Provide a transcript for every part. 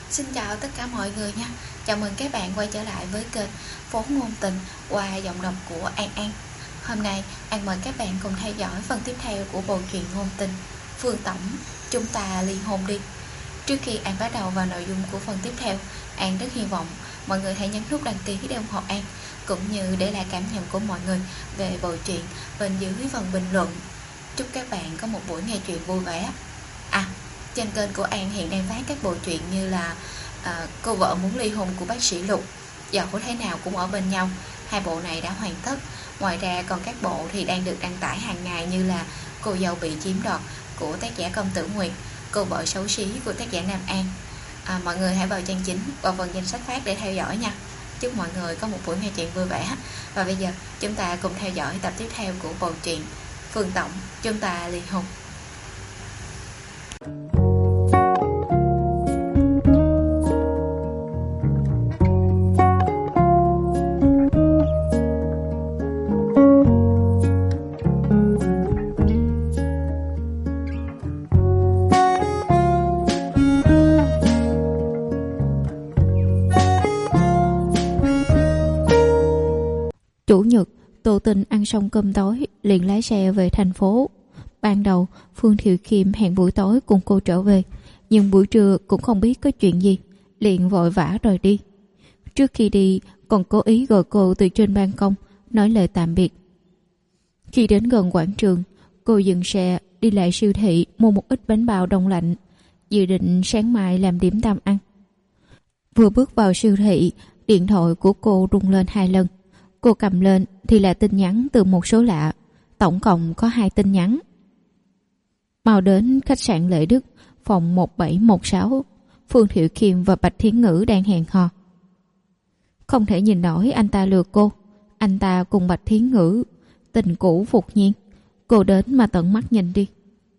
Xin chào tất cả mọi người nha. Chào mừng các bạn quay trở lại với kênh Phố Ngôn Tình qua giọng đọc của An An. Hôm nay An mời các bạn cùng theo dõi phần tiếp theo của bộ truyện ngôn tình Phương Tổng, chúng ta ly hôn đi. Trước khi An bắt đầu vào nội dung của phần tiếp theo, An rất hy vọng mọi người hãy nhấn nút đăng ký để ủng hộ An, cũng như để lại cảm nhận của mọi người về bộ truyện bên dưới phần bình luận. Chúc các bạn có một buổi nghe truyện vui vẻ. Trên kênh của An hiện đang phát các bộ truyện như là Cô vợ muốn ly hôn của bác sĩ Lục, Dẫu thế nào cũng ở bên nhau. Hai bộ này đã hoàn tất. Ngoài ra còn các bộ thì đang được đăng tải hàng ngày như là Cô dâu bị chiếm đoạt của tác giả Công Tử Nguyệt, Cô vợ xấu xí của tác giả Nam An. Mọi người hãy vào trang chính, vào phần danh sách phát để theo dõi nha. Chúc mọi người có một buổi nghe truyện vui vẻ. Và bây giờ chúng ta cùng theo dõi tập tiếp theo của bộ truyện Phương Tổng, chúng ta ly hôn. Chủ nhật, Tô Tinh ăn xong cơm tối liền lái xe về thành phố. Ban đầu Phương Thiệu Khiêm hẹn buổi tối cùng cô trở về, nhưng buổi trưa cũng không biết có chuyện gì, liền vội vã rời đi. Trước khi đi còn cố ý gọi cô từ trên ban công nói lời tạm biệt. Khi đến gần quảng trường, cô dừng xe đi lại siêu thị mua một ít bánh bao đông lạnh, dự định sáng mai làm điểm tâm ăn. Vừa bước vào siêu thị, điện thoại của cô rung lên 2 lần. Cô cầm lên thì là tin nhắn từ một số lạ, tổng cộng có 2 tin nhắn. Mau đến khách sạn Lệ Đức, phòng 1716. Phương Thiệu Khiêm và Bạch Thiến Ngữ đang hẹn hò. Không thể nhìn nổi anh ta lừa cô. Anh ta cùng Bạch Thiến Ngữ tình cũ phục nhiên. Cô đến mà tận mắt nhìn đi.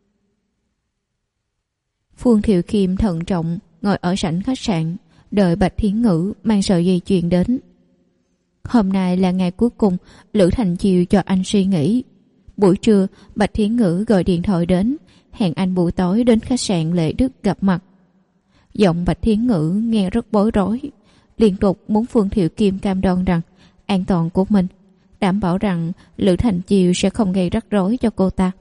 Phương Thiệu Khiêm thận trọng ngồi ở sảnh khách sạn, đợi Bạch Thiến Ngữ mang sợi dây chuyền đến. Hôm nay là ngày cuối cùng Lữ Thành Chiêu cho anh suy nghĩ. Buổi trưa Bạch Thiến Ngữ gọi điện thoại đến, hẹn anh buổi tối đến khách sạn Lệ Đức gặp mặt. Giọng Bạch Thiến Ngữ nghe rất bối rối, liên tục muốn Phương Thiệu Khiêm cam đoan rằng an toàn của mình, đảm bảo rằng Lữ Thành Chiêu sẽ không gây rắc rối cho cô ta.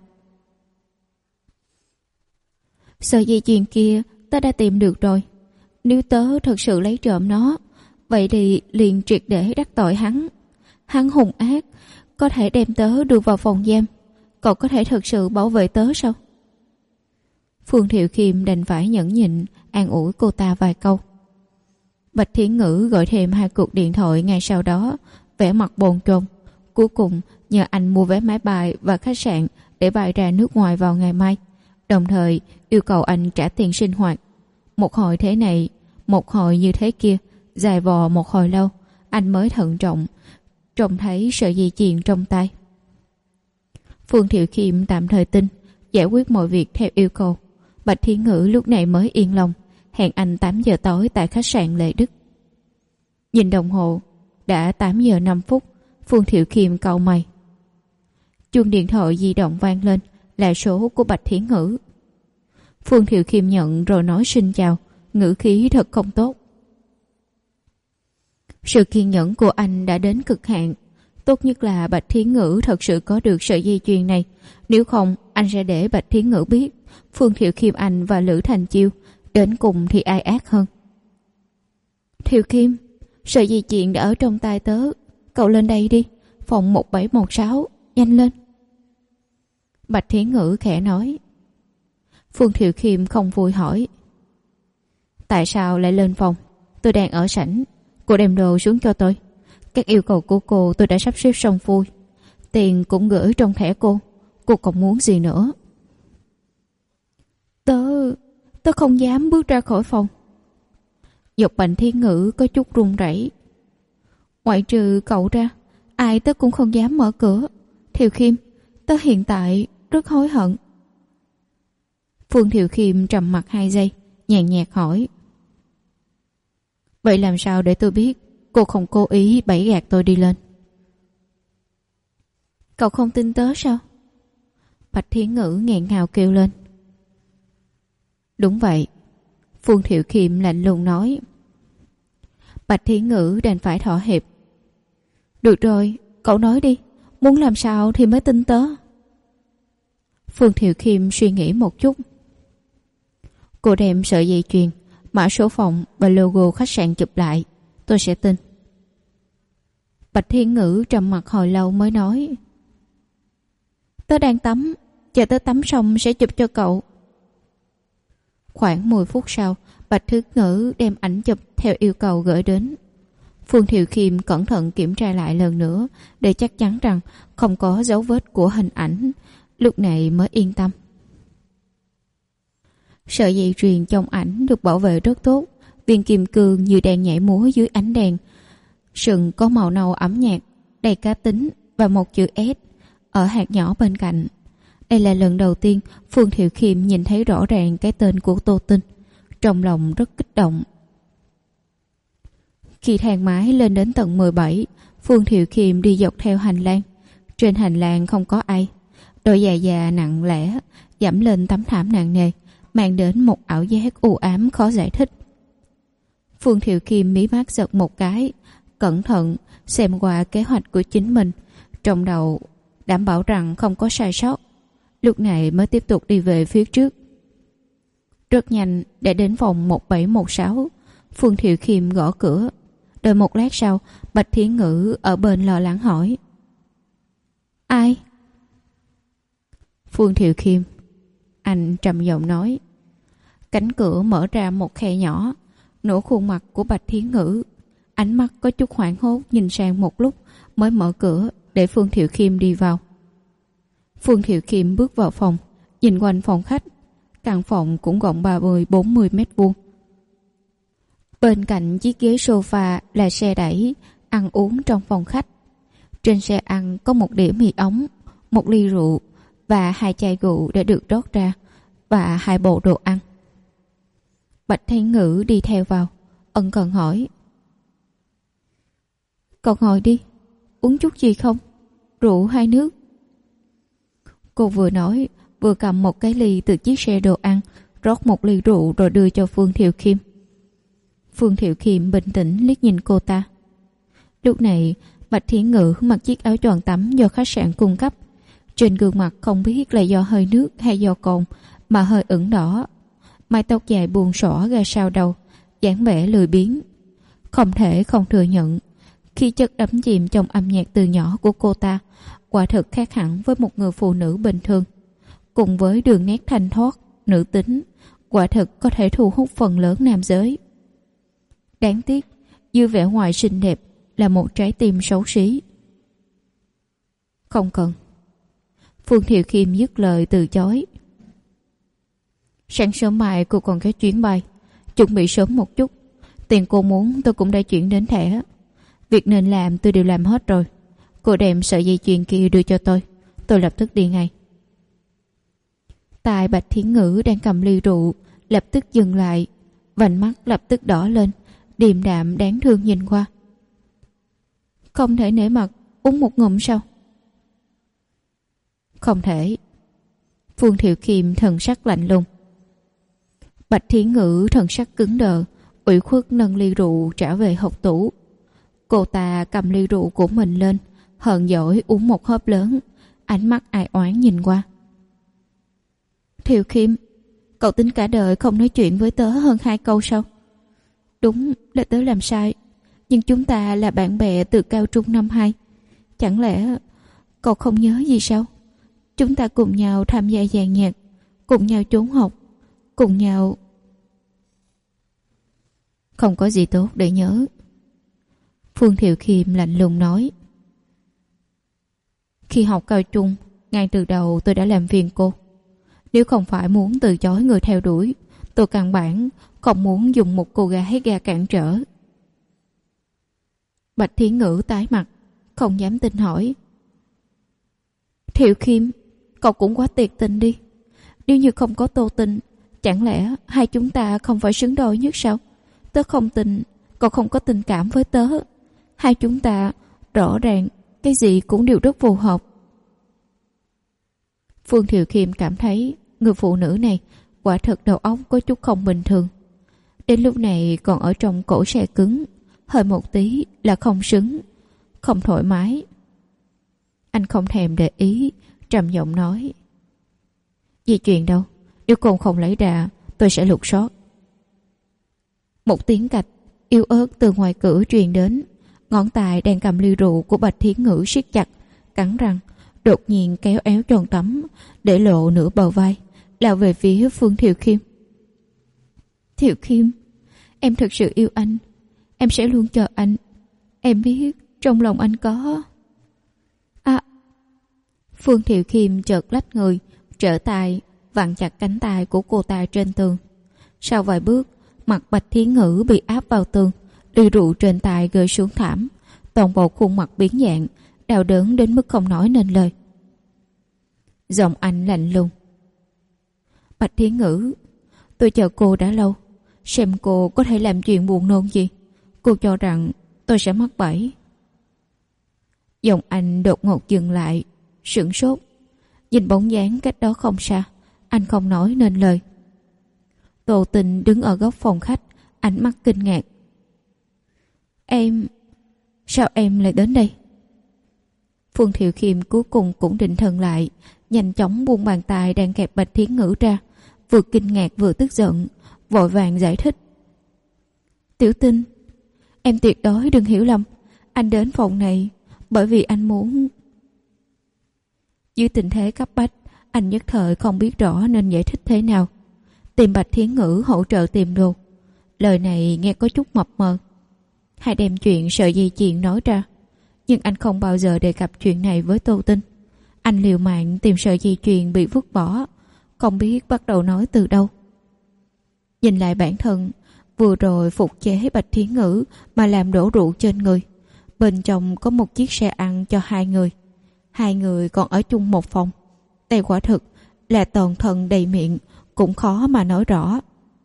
Sợi dây chuyền kia tớ đã tìm được rồi. Nếu tớ thật sự lấy trộm nó, vậy thì liền triệt để đắc tội hắn. Hắn hung ác, có thể đem tớ đưa vào phòng giam. Cậu có thể thật sự bảo vệ tớ sao? Phương Thiệu Khiêm đành phải nhẫn nhịn an ủi cô ta vài câu. Bạch Thiến Ngữ gọi thêm 2 cuộc điện thoại ngay sau đó, vẻ mặt bồn chồn. Cuối cùng nhờ anh mua vé máy bay và khách sạn để bay ra nước ngoài vào ngày mai, đồng thời yêu cầu anh trả tiền sinh hoạt. Một hồi thế này, một hồi như thế kia, dài vò một hồi lâu, anh mới thận trọng trông thấy sợi dây chuyền trong tay. Phương Thiệu Khiêm tạm thời tin, giải quyết mọi việc theo yêu cầu. Bạch Thiến Ngữ lúc này mới yên lòng, hẹn anh 8 giờ tối tại khách sạn Lệ Đức. Nhìn đồng hồ, đã 8 giờ 5 phút. Phương Thiệu Khiêm cau mày. Chuông điện thoại di động vang lên, là số của Bạch Thiến Ngữ. Phương Thiệu Khiêm nhận rồi nói xin chào, ngữ khí thật không tốt. Sự kiên nhẫn của anh đã đến cực hạn. Tốt nhất là Bạch Thiến Ngữ thật sự có được sợi dây chuyền này. Nếu không, anh sẽ để Bạch Thiến Ngữ biết Phương Thiệu Khiêm anh và Lữ Thành Chiêu đến cùng thì ai ác hơn. Thiệu Khiêm, sợi dây chuyền đã ở trong tay tớ. Cậu lên đây đi, phòng 1716, nhanh lên. Bạch Thiến Ngữ khẽ nói. Phương Thiệu Khiêm không vui hỏi. Tại sao lại lên phòng? Tôi đang ở sảnh. Cô đem đồ xuống cho tôi. Các yêu cầu của cô tôi đã sắp xếp xong xuôi. Tiền cũng gửi trong thẻ cô. Cô còn muốn gì nữa? Tớ không dám bước ra khỏi phòng. Giọng Bạch Thiến Ngữ có chút run rẩy. Ngoại trừ cậu ra, ai tớ cũng không dám mở cửa. Thiệu Khiêm, tớ hiện tại rất hối hận. Phương Thiệu Khiêm trầm mặc 2 giây, nhàn nhạt hỏi. Vậy làm sao để tôi biết cô không cố ý bẫy gạt tôi đi lên? Cậu không tin tớ sao? Bạch Thiến Ngữ nghẹn ngào kêu lên. Đúng vậy. Phương Thiệu Khiêm lạnh lùng nói. Bạch Thiến Ngữ đành phải thỏa hiệp. Được rồi, cậu nói đi, muốn làm sao thì mới tin tớ. Phương Thiệu Khiêm suy nghĩ một chút. Cô đem sợi dây chuyền, mã số phòng và logo khách sạn chụp lại, tôi sẽ tin. Bạch Thiên Ngữ trầm mặc hồi lâu mới nói. Tớ đang tắm, chờ tớ tắm xong sẽ chụp cho cậu. Khoảng 10 phút sau, Bạch Thiên Ngữ đem ảnh chụp theo yêu cầu gửi đến. Phương Thiệu Khiêm cẩn thận kiểm tra lại lần nữa để chắc chắn rằng không có dấu vết của hình ảnh, lúc này mới yên tâm. Sợi dây chuyền trong ảnh được bảo vệ rất tốt, viên kim cương như đang nhảy múa dưới ánh đèn. Sừng có màu nâu ấm nhạt, đầy cá tính và một chữ S ở hạt nhỏ bên cạnh. Đây là lần đầu tiên Phương Thiệu Khiêm nhìn thấy rõ ràng cái tên của Tô Tinh. Trong lòng rất kích động. Khi thang máy lên đến tầng 17, Phương Thiệu Khiêm đi dọc theo hành lang. Trên hành lang không có ai. Đôi giày già nặng lẽ dẫm lên tấm thảm nặng nề, mang đến một ảo giác u ám khó giải thích. Phương Thiệu Khiêm mí mắt giật một cái, cẩn thận xem qua kế hoạch của chính mình, trong đầu đảm bảo rằng không có sai sót. Lúc này mới tiếp tục đi về phía trước. Rất nhanh để đến phòng 1716, Phương Thiệu Khiêm gõ cửa. Đợi một lát sau, Bạch Thiến Ngữ ở bên lo lắng hỏi. Ai? Phương Thiệu Khiêm. Anh trầm giọng nói. Cánh cửa mở ra một khe nhỏ, nửa khuôn mặt của Bạch Thiến Ngữ. Ánh mắt có chút hoảng hốt nhìn sang một lúc mới mở cửa để Phương Thiệu Khiêm đi vào. Phương Thiệu Khiêm bước vào phòng, nhìn quanh phòng khách. Căn phòng cũng rộng 30-40 mét vuông. Bên cạnh chiếc ghế sofa là xe đẩy, ăn uống trong phòng khách. Trên xe ăn có một đĩa mì ống, một ly rượu và 2 chai rượu đã được rót ra và 2 bộ đồ ăn. Bạch Thiên Ngữ đi theo vào, ân cần hỏi. Cậu ngồi đi, uống chút gì không? Rượu hay nước? Cô vừa nói, vừa cầm một cái ly từ chiếc xe đồ ăn, rót một ly rượu rồi đưa cho Phương Thiệu Khiêm. Phương Thiệu Khiêm bình tĩnh liếc nhìn cô ta. Lúc này, Bạch Thiến Ngữ mặc chiếc áo choàng tắm do khách sạn cung cấp. Trên gương mặt không biết là do hơi nước hay do cồn mà hơi ửng đỏ. Mái tóc dài buông xõa ra sau đầu, dáng vẻ lười biếng. Không thể không thừa nhận, khi chất đắm chìm trong âm nhạc từ nhỏ của cô ta, quả thực khác hẳn với một người phụ nữ bình thường. Cùng với đường nét thanh thoát, nữ tính, quả thực có thể thu hút phần lớn nam giới. Đáng tiếc, dư vẻ ngoài xinh đẹp là một trái tim xấu xí. Không cần. Phương Thiệu Khiêm dứt lời từ chối. Sáng sớm mai cô còn có chuyến bay, chuẩn bị sớm một chút. Tiền cô muốn tôi cũng đã chuyển đến thẻ. Việc nên làm tôi đều làm hết rồi. Cô đem sợi dây chuyền kia đưa cho tôi lập tức đi ngay. Tai Bạch Thiến Ngữ đang cầm ly rượu lập tức dừng lại, vành mắt lập tức đỏ lên, điềm đạm đáng thương nhìn qua. Không thể nể mặt uống một ngụm sao? Không thể. Phương Thiệu Khiêm thần sắc lạnh lùng. Bạch Thiến Ngữ thần sắc cứng đờ, ủy khuất nâng ly rượu trả về hộc tủ. Cô ta cầm ly rượu của mình lên, hờn dỗi uống một hớp lớn, ánh mắt ai oán nhìn qua. Thiệu Khiêm, cậu tính cả đời không nói chuyện với tớ hơn 2 câu sao? Đúng là tớ làm sai, nhưng chúng ta là bạn bè từ cao trung năm 2. Chẳng lẽ cậu không nhớ gì sao? Chúng ta cùng nhau tham gia dàn nhạc, cùng nhau trốn học, cùng nhau... Không có gì tốt để nhớ. Phương Thiệu Khiêm lạnh lùng nói. Khi học cao trung, ngay từ đầu tôi đã làm phiền cô. Nếu không phải muốn từ chối người theo đuổi, tôi căn bản không muốn dùng một cô gái ra cản trở. Bạch Thiến Ngữ tái mặt, không dám tin hỏi. Thiệu Khiêm, cậu cũng quá tuyệt tình đi. Nếu như không có Tô Tinh, chẳng lẽ hai chúng ta không phải xứng đôi nhất sao? Tớ không tin cậu không có tình cảm với tớ. Hai chúng ta rõ ràng cái gì cũng đều rất phù hợp. Phương Thiệu Khiêm cảm thấy người phụ nữ này quả thật đầu óc có chút không bình thường. Đến lúc này còn ở trong cổ xe cứng, hơi một tí là không xứng, không thoải mái. Anh không thèm để ý, trầm giọng nói: Dây chuyền đâu? Nếu cô không lấy ra, tôi sẽ lục soát. Một tiếng cạch yếu ớt từ ngoài cửa truyền đến. Ngón tay đang cầm ly rượu của Bạch Thiến Ngữ siết chặt, cắn răng, đột nhiên kéo áo choàng tắm, để lộ nửa bờ vai, lao về phía Phương Thiệu Khiêm. Thiệu Khiêm, em thật sự yêu anh. Em sẽ luôn chờ anh. Em biết trong lòng anh có... Phương Thiệu Khiêm chợt lách người, trở tay vặn chặt cánh tay của cô ta trên tường. Sau vài bước, mặt Bạch Thiến Ngữ bị áp vào tường, ly rượu trên tay rơi xuống thảm, toàn bộ khuôn mặt biến dạng, đau đớn đến mức không nói nên lời. Giọng anh lạnh lùng: Bạch Thiến Ngữ, tôi chờ cô đã lâu, xem cô có thể làm chuyện buồn nôn gì. Cô cho rằng tôi sẽ mắc bẫy. Giọng anh đột ngột dừng lại, sửng sốt, nhìn bóng dáng cách đó không xa. Anh không nói nên lời. Tô Tình đứng ở góc phòng khách, ánh mắt kinh ngạc. Sao em lại đến đây? Phương Thiệu Khiêm cuối cùng cũng định thần lại, nhanh chóng buông bàn tay đang kẹp Bạch Thiến Ngữ ra, vừa kinh ngạc vừa tức giận, vội vàng giải thích: Tiểu Tinh, em tuyệt đối đừng hiểu lầm. Anh đến phòng này bởi vì anh muốn... Dưới tình thế cấp bách, anh nhất thời không biết rõ nên giải thích thế nào. Tìm Bạch Thiến Ngữ hỗ trợ tìm đồ. Lời này nghe có chút mập mờ. Hay đem chuyện sợi dây chuyền nói ra. Nhưng anh không bao giờ đề cập chuyện này với Tô Tinh. Anh liều mạng tìm sợi dây chuyền bị vứt bỏ, không biết bắt đầu nói từ đâu. Nhìn lại bản thân, vừa rồi phục chế Bạch Thiến Ngữ mà làm đổ rượu trên người. Bên trong có một chiếc xe ăn cho hai người. Hai người còn ở chung một phòng. Đây quả thực là toàn thân đầy miệng, cũng khó mà nói rõ.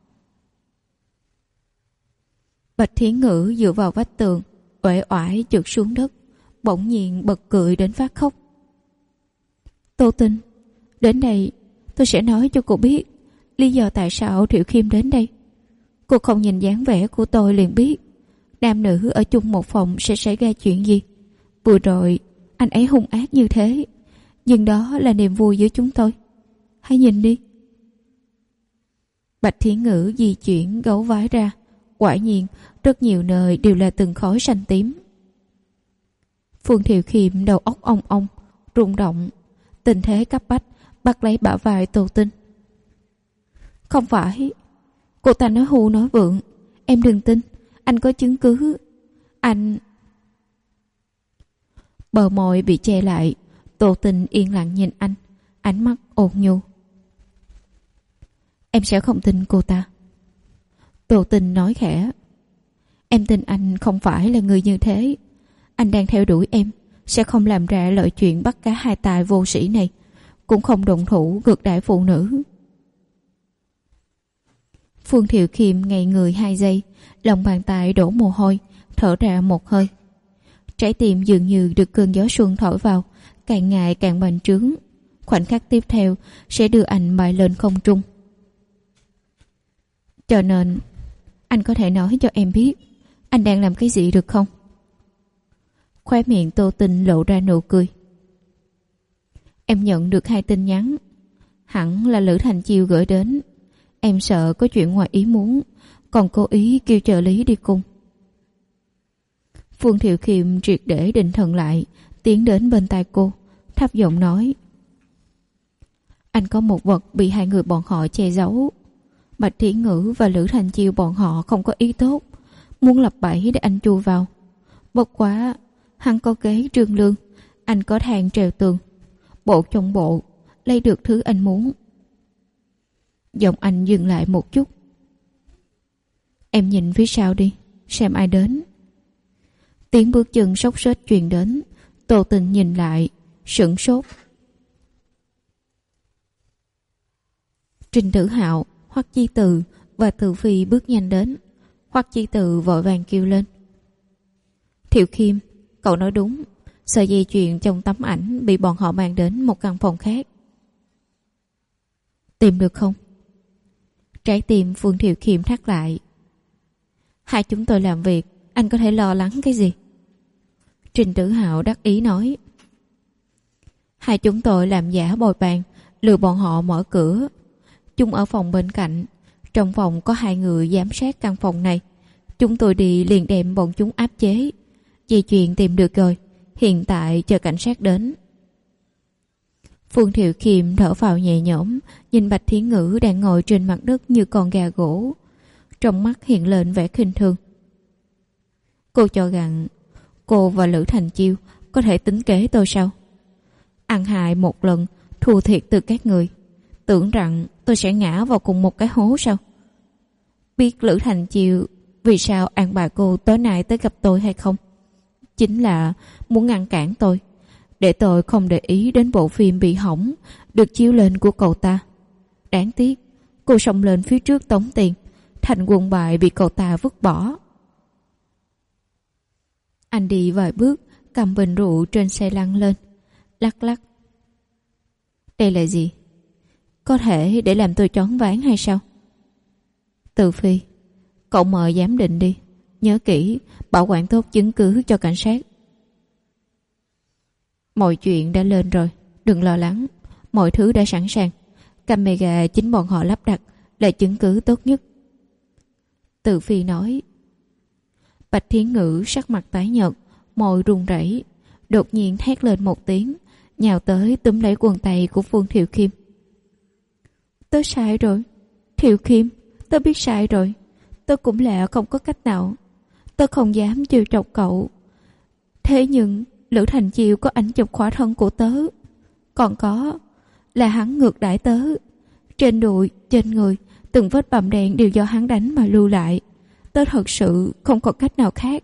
Bạch Thiến Ngữ dựa vào vách tường, uể oải trượt xuống đất, bỗng nhiên bật cười đến phát khóc. Tô Tinh, đến đây tôi sẽ nói cho cô biết lý do tại sao Thiệu Khiêm đến đây. Cô không nhìn dáng vẻ của tôi liền biết nam nữ ở chung một phòng sẽ xảy ra chuyện gì. Vừa rồi anh ấy hung ác như thế, nhưng đó là niềm vui giữa chúng tôi. Hãy nhìn đi. Bạch Thiến Ngữ di chuyển gấu vái ra, quả nhiên rất nhiều nơi đều là từng khói xanh tím. Phương Thiệu Khiêm đầu óc ong ong, rung động, tình thế cấp bách bắt lấy bả vai Tô Tinh. Không phải, cô ta nói hù nói vượng, em đừng tin, anh có chứng cứ. Anh... Bờ môi bị che lại, Tô Tinh yên lặng nhìn anh, ánh mắt ôn nhu. Em sẽ không tin cô ta. Tô Tinh nói khẽ. Em tin anh không phải là người như thế. Anh đang theo đuổi em, sẽ không làm ra loại chuyện bắt cá hai tài vô sĩ này, cũng không động thủ ngược đãi phụ nữ. Phương Thiệu Khiêm ngây người 2 giây, lòng bàn tay đổ mồ hôi, thở ra một hơi. Trái tim dường như được cơn gió xuân thổi vào, càng ngày càng bành trướng. Khoảnh khắc tiếp theo sẽ đưa anh bay lên không trung. Cho nên anh có thể nói cho em biết anh đang làm cái gì được không? Khóe miệng Tô Tinh lộ ra nụ cười. Em nhận được 2 tin nhắn, hẳn là Lữ Thành Chiêu gửi đến. Em sợ có chuyện ngoài ý muốn, còn cố ý kêu trợ lý đi cùng. Phương Thiệu Khiêm triệt để định thần lại, tiến đến bên tai cô, thấp giọng nói: Anh có một vật bị 2 người bọn họ che giấu. Bạch Thiến Ngữ và Lữ Thành Chiêu bọn họ không có ý tốt, muốn lập bẫy để anh chui vào. Bất quá hắn có kế trương lương, anh có thang trèo tường, bộ trong bộ lấy được thứ anh muốn. Giọng anh dừng lại một chút. Em nhìn phía sau đi, xem ai đến. Tiếng bước chân xốc xếch truyền đến. Tô Tình nhìn lại, sửng sốt. Trình Tử Hạo, Hoắc Chi Từ và Từ Phi bước nhanh đến. Hoắc Chi Từ vội vàng kêu lên: Thiệu Khiêm, cậu nói đúng, sợi dây chuyền trong tấm ảnh bị bọn họ mang đến một căn phòng khác. Tìm được không? Trái tim Phương Thiệu Khiêm thắt lại. Hai chúng tôi làm việc, anh có thể lo lắng cái gì? Trình Tử Hạo đắc ý nói. Hai chúng tôi làm giả bồi bàn, lừa bọn họ mở cửa. Chúng ở phòng bên cạnh. Trong phòng có 2 người giám sát căn phòng này. Chúng tôi đi liền đem bọn chúng áp chế. Dây chuyền tìm được rồi, hiện tại chờ cảnh sát đến. Phương Thiệu Kiệm thở phào nhẹ nhõm, nhìn Bạch Thiến Ngữ đang ngồi trên mặt đất như con gà gỗ. Trong mắt hiện lên vẻ khinh thường. Cô cho rằng cô và Lữ Thành Chiêu có thể tính kế tôi sao? Ăn hại một lần, thua thiệt từ các người, tưởng rằng tôi sẽ ngã vào cùng một cái hố sao? Biết Lữ Thành Chiêu vì sao an bài cô tối nay tới gặp tôi hay không? Chính là muốn ngăn cản tôi, để tôi không để ý đến bộ phim bị hỏng được chiếu lên của cậu ta. Đáng tiếc cô xông lên phía trước tống tiền, thành quân bài bị cậu ta vứt bỏ. Anh đi vài bước, cầm bình rượu trên xe lăn lên, lắc lắc. Đây là gì? Có thể để làm tôi choáng váng hay sao? Từ Phi, cậu mời giám định đi. Nhớ kỹ, bảo quản tốt chứng cứ cho cảnh sát. Mọi chuyện đã lên rồi, đừng lo lắng. Mọi thứ đã sẵn sàng. Camera chính bọn họ lắp đặt là chứng cứ tốt nhất. Từ Phi nói. Bạch Thiến Ngữ sắc mặt tái nhợt, môi run rẩy, đột nhiên thét lên một tiếng, nhào tới túm lấy quần tay của Phương Thiệu Kim. Tớ sai rồi, Thiệu Kim, tớ biết sai rồi. Tớ cũng là không có cách nào. Tớ không dám trêu chọc cậu. Thế nhưng Lữ Thành Chiêu có ảnh chụp khỏa thân của tớ. Còn có là hắn ngược đãi tớ. Trên đùi, trên người, từng vết bầm đen đều do hắn đánh mà lưu lại. Tớ thật sự không có cách nào khác.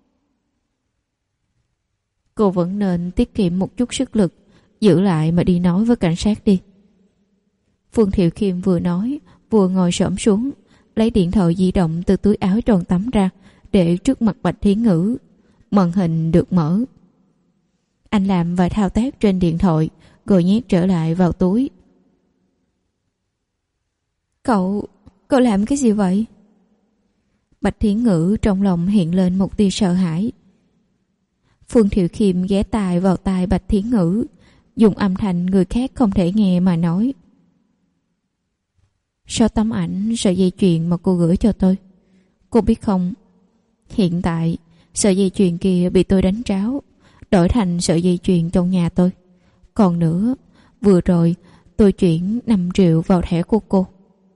Cô vẫn nên tiết kiệm một chút sức lực, giữ lại mà đi nói với cảnh sát đi. Phương Thiệu Kim vừa nói vừa ngồi xổm xuống, lấy điện thoại di động từ túi áo tròn tắm ra để trước mặt Bạch Thiến Ngữ. Màn hình được mở. Anh làm vài thao tác trên điện thoại rồi nhét trở lại vào túi. Cậu làm cái gì vậy? Bạch Thiến Ngữ trong lòng hiện lên một tia sợ hãi. Phương Thiệu Kim ghé tai vào tai Bạch Thiến Ngữ, dùng âm thanh người khác không thể nghe mà nói. 6 tấm ảnh sợi dây chuyền mà cô gửi cho tôi. Cô biết không, hiện tại sợi dây chuyền kia bị tôi đánh tráo, đổi thành sợi dây chuyền trong nhà tôi. Còn nữa, vừa rồi tôi chuyển 5 triệu vào thẻ của cô.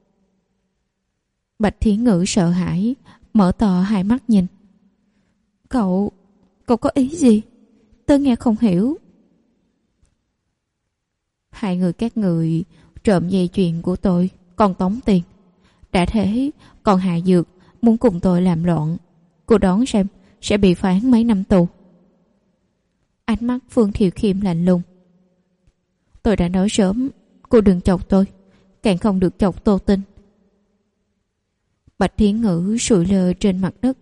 Bạch Thiến Ngữ sợ hãi, mở to hai mắt nhìn. Cậu có ý gì? Tôi nghe không hiểu. Hai người các người trộm dây chuyền của tôi, còn tống tiền. Đã thế còn hạ dược, muốn cùng tôi làm loạn. Cô đoán xem sẽ bị phán mấy năm tù. Ánh mắt Phương Thiệu Kim lạnh lùng. Tôi đã nói sớm, cô đừng chọc tôi, càng không được chọc Tô Tinh. Bạch Thiến Ngữ sụi lơ trên mặt đất.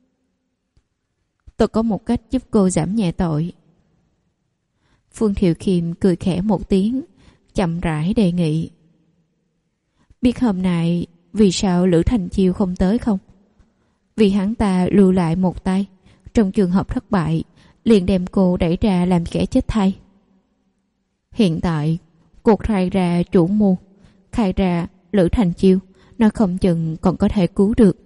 Tôi có một cách giúp cô giảm nhẹ tội. Phương Thiệu Kim cười khẽ một tiếng, chậm rãi đề nghị. Biết hôm nay vì sao Lữ Thành Chiêu không tới không? Vì hắn ta lưu lại một tay, trong trường hợp thất bại liền đem cô đẩy ra làm kẻ chết thay. Hiện tại cuộc khai ra chủ mưu, khai ra Lữ Thành Chiêu, nó không chừng còn có thể cứu được.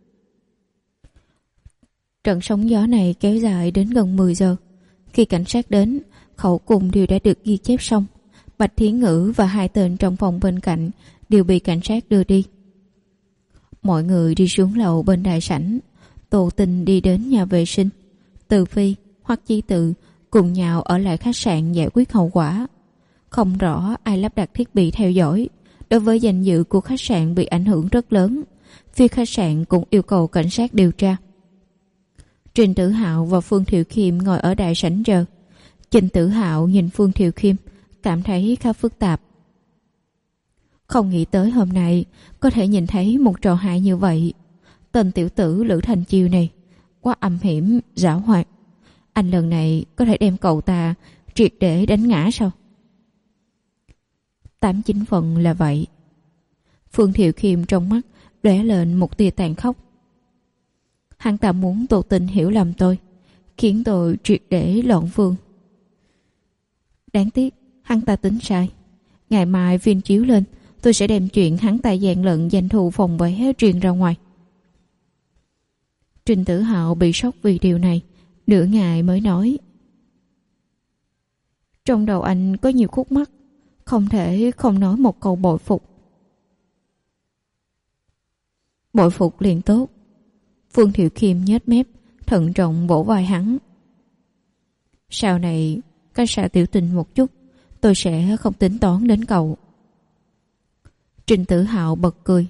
Trận sóng gió này kéo dài đến gần 10 giờ. Khi cảnh sát đến, khẩu cung đều đã được ghi chép xong. Bạch Thiến Ngữ và 2 tên trong phòng bên cạnh đều bị cảnh sát đưa đi. Mọi người đi xuống lầu bên đại sảnh. Tô Tinh đi đến nhà vệ sinh. Từ Phi, Hoắc Chí Tự cùng nhau ở lại khách sạn giải quyết hậu quả. Không rõ ai lắp đặt thiết bị theo dõi. Đối với danh dự của khách sạn bị ảnh hưởng rất lớn. Phía khách sạn cũng yêu cầu cảnh sát điều tra. Trình Tử Hạo và Phương Thiệu Kim ngồi ở đại sảnh chờ. Trình Tử Hạo nhìn Phương Thiệu Kim, cảm thấy khá phức tạp. Không nghĩ tới hôm nay có thể nhìn thấy một trò hài như vậy. Tên tiểu tử Lữ Thành Chiêu này quá âm hiểm, giảo hoạt. Anh lần này có thể đem cậu ta triệt để đánh ngã sao? 89 phần là vậy. Phương Thiệu Kim trong mắt lóe lên một tia tàn khốc. Hắn ta muốn Tô Tinh hiểu lầm tôi, khiến tôi triệt để loạn vương. Đáng tiếc, hắn ta tính sai. Ngày mai phim chiếu lên, tôi sẽ đem chuyện hắn ta gian lận doanh thu phòng vé truyền ra ngoài. Trình Tử Hạo bị sốc vì điều này, nửa ngày mới nói: trong đầu anh có nhiều khúc mắc, không thể không nói một câu bội phục. Bội phục liền tốt. Phương Thiệu Khiêm nhếch mép, thận trọng vỗ vai hắn. Sau này, cách xa Tiểu Tình một chút, tôi sẽ không tính toán đến cậu. Trình Tử Hạo bật cười.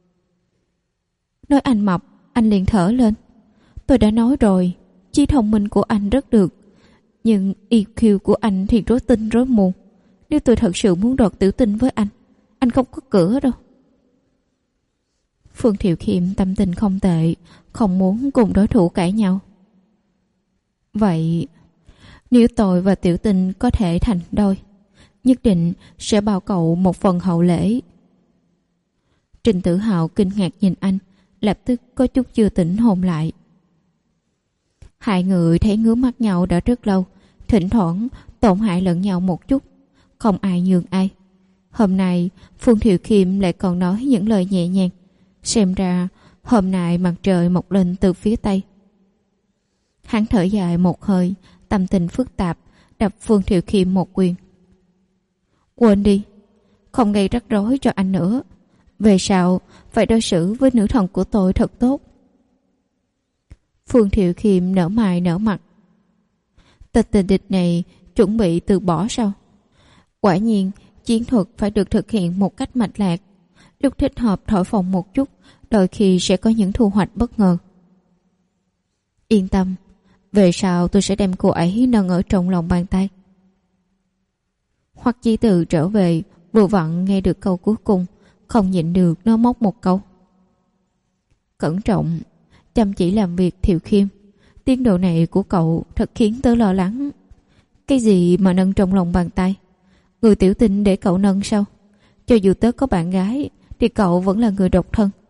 Nói anh mập, anh liền thở lên. Tôi đã nói rồi, trí thông minh của anh rất được, nhưng EQ của anh thì rối tinh rối mù. Nếu tôi thật sự muốn đoạt Tiểu Tình với anh không có cửa đâu. Phương Thiệu Khiêm tâm tình không tệ, không muốn cùng đối thủ cãi nhau. Vậy, nếu tôi và Tiểu Tình có thể thành đôi, nhất định sẽ bao cậu một phần hậu lễ. Trình Tử Hạo kinh ngạc nhìn anh, lập tức có chút chưa tỉnh hồn lại. Hai người thấy ngứa mắt nhau đã rất lâu, thỉnh thoảng tổn hại lẫn nhau một chút, không ai nhường ai. Hôm nay Phương Thiệu Khiêm lại còn nói những lời nhẹ nhàng. Xem ra hôm nay mặt trời mọc lên từ phía tây. Hắn thở dài một hơi, tâm tình phức tạp, đập Phương Thiệu Khiêm một quyền. Quên đi, không gây rắc rối cho anh nữa. Về sau phải đối xử với nữ thần của tôi thật tốt. Phương Thiệu Khiêm nở mày nở mặt. Tịch tình địch này chuẩn bị từ bỏ sao? Quả nhiên chiến thuật phải được thực hiện một cách mạch lạc. Lúc thích hợp thổi phồng một chút, đôi khi sẽ có những thu hoạch bất ngờ. Yên tâm, về sau tôi sẽ đem cô ấy nâng ở trong lòng bàn tay. Hoặc Chí Từ trở về, vừa vặn nghe được câu cuối cùng, không nhịn được nó móc một câu. Cẩn trọng, chăm chỉ làm việc Thiệu Khiêm. Tiến độ này của cậu thật khiến tớ lo lắng. Cái gì mà nâng trong lòng bàn tay? Người Tiểu Tình để cậu nâng sao? Cho dù tớ có bạn gái thì cậu vẫn là người độc thân.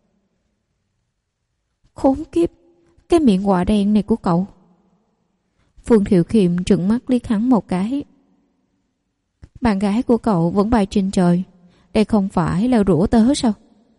Khốn kiếp, cái miệng quạ đen này của cậu. Phương Thiệu Khiêm trừng mắt liếc hắn một cái. Bạn gái của cậu vẫn bay trên trời, đây không phải là rủa tớ sao?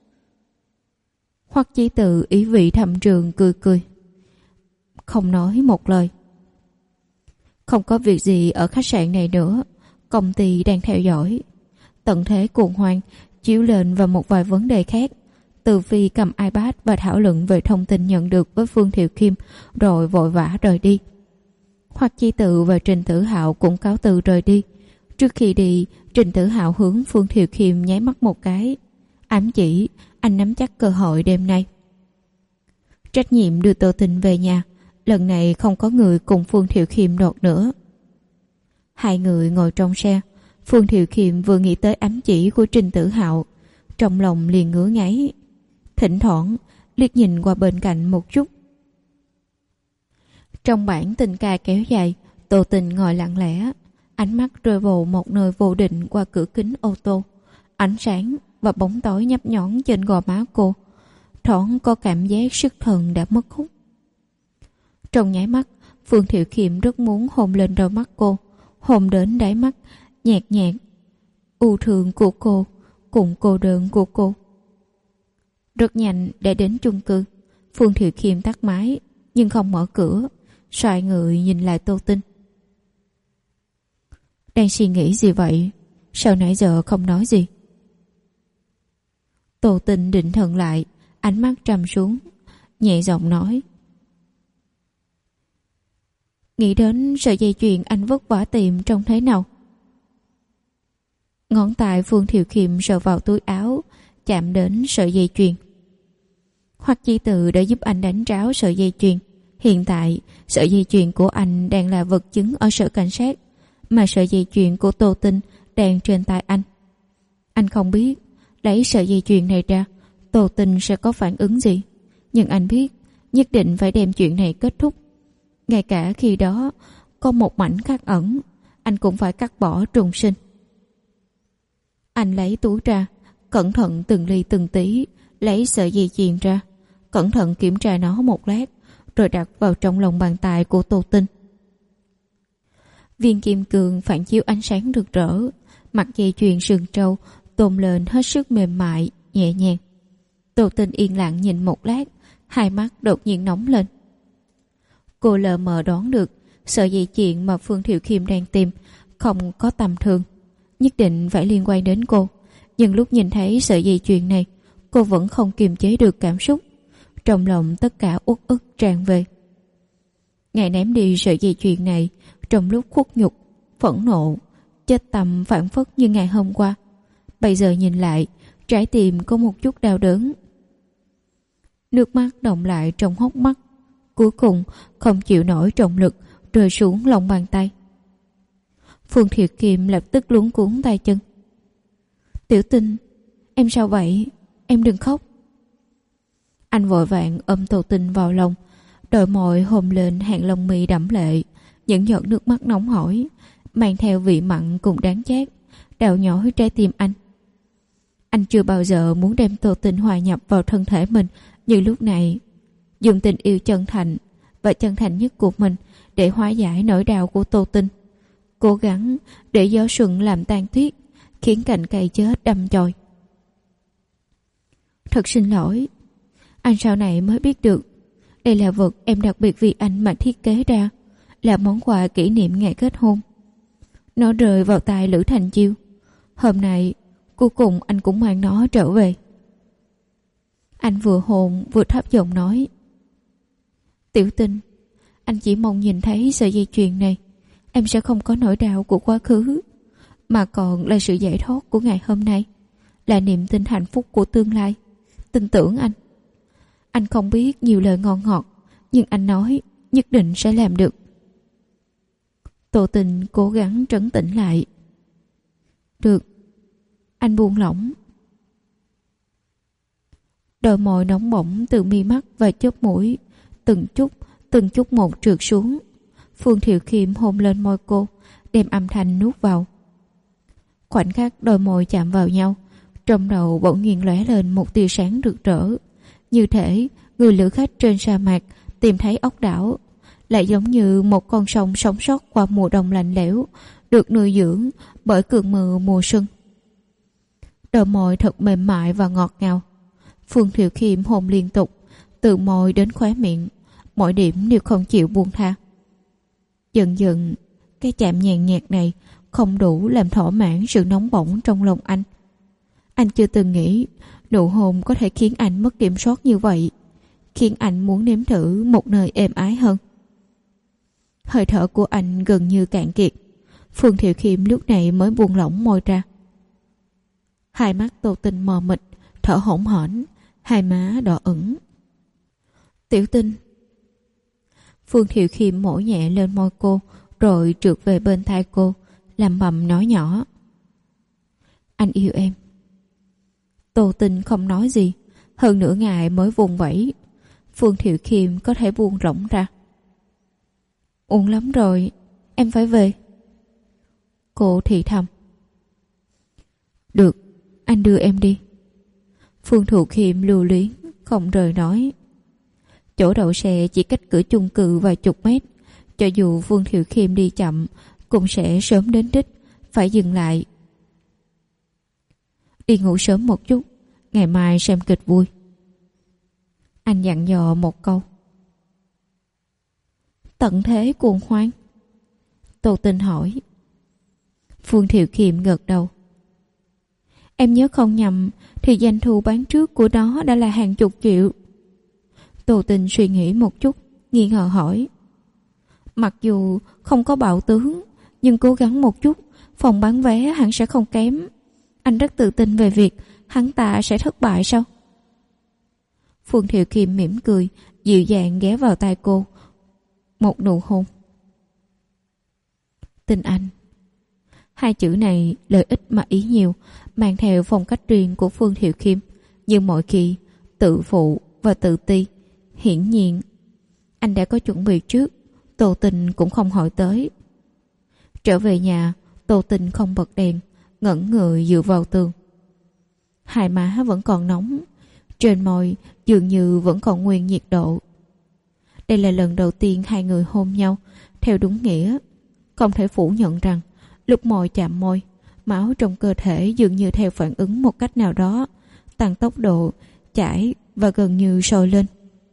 Hoặc Chí Từ ý vị thầm trường cười cười, không nói một lời. Không có việc gì ở khách sạn này nữa, công ty đang theo dõi. Tận thế cuồng hoang chiếu lên vào một vài vấn đề khác. Từ Phi cầm iPad và thảo luận về thông tin nhận được với Phương Thiệu Khiêm, rồi vội vã rời đi. Hoặc Chí Từ và Trình Tử Hạo cũng cáo từ rời đi. Trước khi đi, Trình Tử Hạo hướng Phương Thiệu Khiêm nháy mắt một cái, ám chỉ anh nắm chắc cơ hội đêm nay. Trách nhiệm đưa Tô Tình về nhà, lần này không có người cùng Phương Thiệu Khiêm đột nữa. Hai người ngồi trong xe. Phương Thiệu Khiêm vừa nghĩ tới ám chỉ của Trình Tử Hạo, trong lòng liền ngứa ngáy, thỉnh thoảng liếc nhìn qua bên cạnh một chút. Trong bản tình ca kéo dài, Tô Tình ngồi lặng lẽ, ánh mắt rơi vào một nơi vô định qua cửa kính ô tô. Ánh sáng và bóng tối nhấp nhõn trên gò má cô, thoáng có cảm giác sức thần đã mất hút. Trong nháy mắt, Phương Thiệu Khiêm rất muốn hôn lên đôi mắt cô, hôn đến đáy mắt, nhạt nhạt, u thương của cô cùng cô đơn của cô. Rất nhanh đã đến chung cư. Phương Thiệu Khiêm tắt máy nhưng không mở cửa, xoay người nhìn lại Tô Tinh. Đang suy nghĩ gì vậy? Sao nãy giờ không nói gì? Tô Tinh định thần lại, ánh mắt trầm xuống, nhẹ giọng nói. Nghĩ đến sợi dây chuyền anh vất vả tìm trông thế nào? Ngón tay Phương Thiệu Khiêm sờ vào túi áo, chạm đến sợi dây chuyền. Hoặc Chí Từ đã giúp anh đánh tráo sợi dây chuyền. Hiện tại, sợi dây chuyền của anh đang là vật chứng ở sở cảnh sát, mà sợi dây chuyền của Tô Tinh đang trên tay anh. Anh không biết lấy sợi dây chuyền này ra, Tô Tinh sẽ có phản ứng gì, nhưng anh biết nhất định phải đem chuyện này kết thúc. Ngay cả khi đó có một mảnh khắc ẩn, anh cũng phải cắt bỏ trùng sinh. Anh lấy túi ra, cẩn thận từng ly từng tí lấy sợi dây chuyền ra, cẩn thận kiểm tra nó một lát, rồi đặt vào trong lòng bàn tay của Tô Tinh. Viên kim cương phản chiếu ánh sáng rực rỡ, mặt dây chuyền sừng trâu tôn lên hết sức mềm mại, nhẹ nhàng. Tô Tinh yên lặng nhìn một lát, hai mắt đột nhiên nóng lên. Cô lờ mờ đoán được sợi dây chuyền mà Phương Thiệu Khiêm đang tìm không có tầm thường, nhất định phải liên quan đến cô. Nhưng lúc nhìn thấy sợi dây chuyền này, cô vẫn không kiềm chế được cảm xúc. Trong lòng tất cả uất ức tràn về. Ngài ném đi sợi dây chuyền này trong lúc khuất nhục, phẫn nộ, chết tâm phản phất như ngày hôm qua. Bây giờ nhìn lại, trái tim có một chút đau đớn. Nước mắt đọng lại trong hốc mắt, cuối cùng không chịu nổi trọng lực rơi xuống lòng bàn tay. Phương Thiệu Kiệm lập tức luống cuống tay chân. Tiểu Tinh, em sao vậy? Em đừng khóc. Anh vội vàng ôm Tô Tinh vào lòng, đôi môi hôn lên hàng lông mi đẫm lệ, những giọt nước mắt nóng hổi mang theo vị mặn cùng đáng chát đào nhói trái tim anh. Anh chưa bao giờ muốn đem Tô Tinh hòa nhập vào thân thể mình như lúc này, dùng tình yêu chân thành và chân thành nhất của mình để hóa giải nỗi đau của Tô Tinh, cố gắng để gió xuân làm tan tuyết, khiến cành cây chết đâm chồi. Thật xin lỗi, anh sau này mới biết được đây là vật em đặc biệt vì anh mà thiết kế ra, là món quà kỷ niệm ngày kết hôn. Nó rơi vào tay Lữ Thành Chiêu. Hôm nay cuối cùng anh cũng mang nó trở về. Anh vừa hôn vừa thấp giọng nói. Tiểu Tinh, anh chỉ mong nhìn thấy sợi dây chuyền này, em sẽ không có nỗi đau của quá khứ, mà còn là sự giải thoát của ngày hôm nay, là niềm tin hạnh phúc của tương lai. Tin tưởng anh. Anh không biết nhiều lời ngon ngọt, nhưng anh nói nhất định sẽ làm được. Tô Tình cố gắng trấn tĩnh lại. Được, anh buông lỏng. Đôi môi nóng bỏng từ mi mắt và chóp mũi từng chút một trượt xuống. Phương Thiệu Khiêm hôn lên môi cô, đem âm thanh nuốt vào. Khoảnh khắc đôi môi chạm vào nhau, trong đầu bỗng nhiên lóe lên một tia sáng rực rỡ, như thể người lữ khách trên sa mạc tìm thấy ốc đảo, lại giống như một con sông sống sót qua mùa đông lạnh lẽo, được nuôi dưỡng bởi cơn mưa mùa xuân. Đôi môi thật mềm mại và ngọt ngào. Phương Thiệu Khiêm hôn liên tục, từ môi đến khóe miệng, mọi điểm đều không chịu buông tha. Dần dần, cái chạm nhàn nhạt này không đủ làm thỏa mãn sự nóng bỏng trong lòng anh. Anh chưa từng nghĩ nụ hôn có thể khiến anh mất kiểm soát như vậy, khiến anh muốn nếm thử một nơi êm ái hơn. Hơi thở của anh gần như cạn kiệt. Phương Thiệu Khiêm lúc này mới buông lỏng môi ra. Hai mắt Tô Tinh mờ mịt, thở hổn hển, hai má đỏ ửng. Tiểu Tinh. Phương Thiệu Khiêm mổ nhẹ lên môi cô, rồi trượt về bên tai cô, làm bầm nói nhỏ. Anh yêu em. Tô Tinh không nói gì, hơn nửa ngày mới vùng vẫy. Phương Thiệu Khiêm có thể buông lỏng ra. Uổng lắm rồi, em phải về. Cô thì thầm. Được, anh đưa em đi. Phương Thiệu Khiêm lưu luyến không rời nói. Chỗ đậu xe chỉ cách cửa chung cư vài chục mét, cho dù Phương Thiệu Khiêm đi chậm cũng sẽ sớm đến đích, phải dừng lại. Đi ngủ sớm một chút, ngày mai xem kịch vui. Anh dặn dò một câu. Tận thế cuồng hoang? Tô Tinh hỏi. Phương Thiệu Khiêm gật đầu. Em nhớ không nhầm thì doanh thu bán trước của đó đã là hàng chục triệu. Tô Tinh suy nghĩ một chút, nghi ngờ hỏi. Mặc dù không có bạo tướng, nhưng cố gắng một chút, phòng bán vé hẳn sẽ không kém. Anh rất tự tin về việc hắn ta sẽ thất bại sao? Phương Thiệu Khiêm mỉm cười, dịu dàng ghé vào tai cô, một nụ hôn. Tin anh. Hai chữ này lợi ích mà ý nhiều, mang theo phong cách riêng của Phương Thiệu Khiêm, nhưng mọi khi tự phụ và tự ti. Hiển nhiên anh đã có chuẩn bị trước, Tô Tình cũng không hỏi tới. Trở về nhà, Tô Tình không bật đèn, ngẩn người dựa vào tường. Hai má vẫn còn nóng, trên môi dường như vẫn còn nguyên nhiệt độ. Đây là lần đầu tiên hai người hôn nhau theo đúng nghĩa. Không thể phủ nhận rằng lúc môi chạm môi, máu trong cơ thể dường như theo phản ứng một cách nào đó, tăng tốc độ, chảy và gần như sôi lên.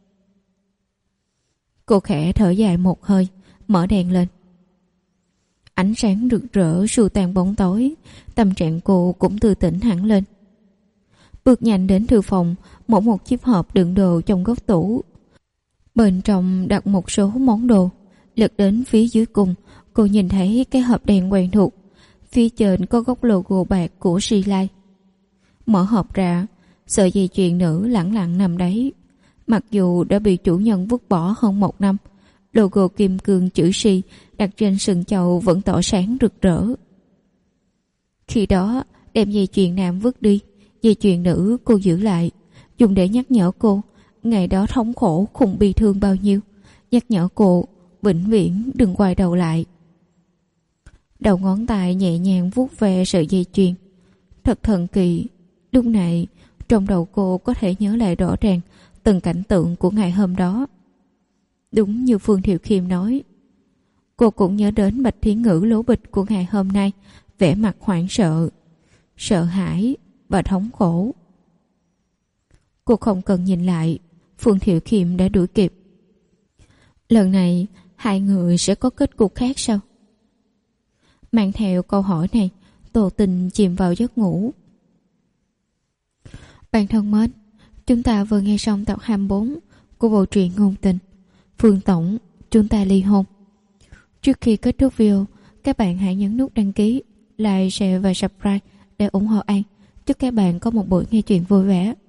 Cô khẽ thở dài một hơi, mở đèn lên. Ánh sáng rực rỡ xua tan bóng tối, tâm trạng cô cũng tươi tỉnh hẳn lên. Bước nhanh đến thư phòng, mở một chiếc hộp đựng đồ trong góc tủ. Bên trong đặt một số món đồ. Lật đến phía dưới cùng, cô nhìn thấy cái hộp đen quen thuộc. Phía trên có góc logo bạc của Silai. Mở hộp ra, sợi dây chuyền nữ lẳng lặng nằm đấy. Mặc dù đã bị chủ nhân vứt bỏ hơn 1 năm, logo kim cương chữ Si đặt trên sừng chậu vẫn tỏ sáng rực rỡ. Khi đó đem dây chuyền nam vứt đi, dây chuyền nữ cô giữ lại, dùng để nhắc nhở cô ngày đó thống khổ khủng bi thương bao nhiêu, nhắc nhở cô vĩnh viễn đừng quay đầu lại. Đầu ngón tay nhẹ nhàng vuốt ve sợi dây chuyền. Thật thần kỳ, lúc này trong đầu cô có thể nhớ lại rõ ràng từng cảnh tượng của ngày hôm đó. Đúng như Phương Thiệu Khiêm nói, cô cũng nhớ đến Bạch Thiến Ngữ lố bịch của ngày hôm nay, vẻ mặt hoảng sợ, sợ hãi và thống khổ. Cô không cần nhìn lại, Phương Thiệu Khiêm đã đuổi kịp. Lần này hai người sẽ có kết cục khác sao? Mang theo câu hỏi này, Tô Tình chìm vào giấc ngủ. Bạn thân mến, chúng ta vừa nghe xong tập 24 của bộ truyện ngôn tình Phương Tổng chúng ta ly hôn. Trước khi kết thúc video, các bạn hãy nhấn nút đăng ký, like, share và subscribe để ủng hộ An. Chúc các bạn có một buổi nghe truyện vui vẻ.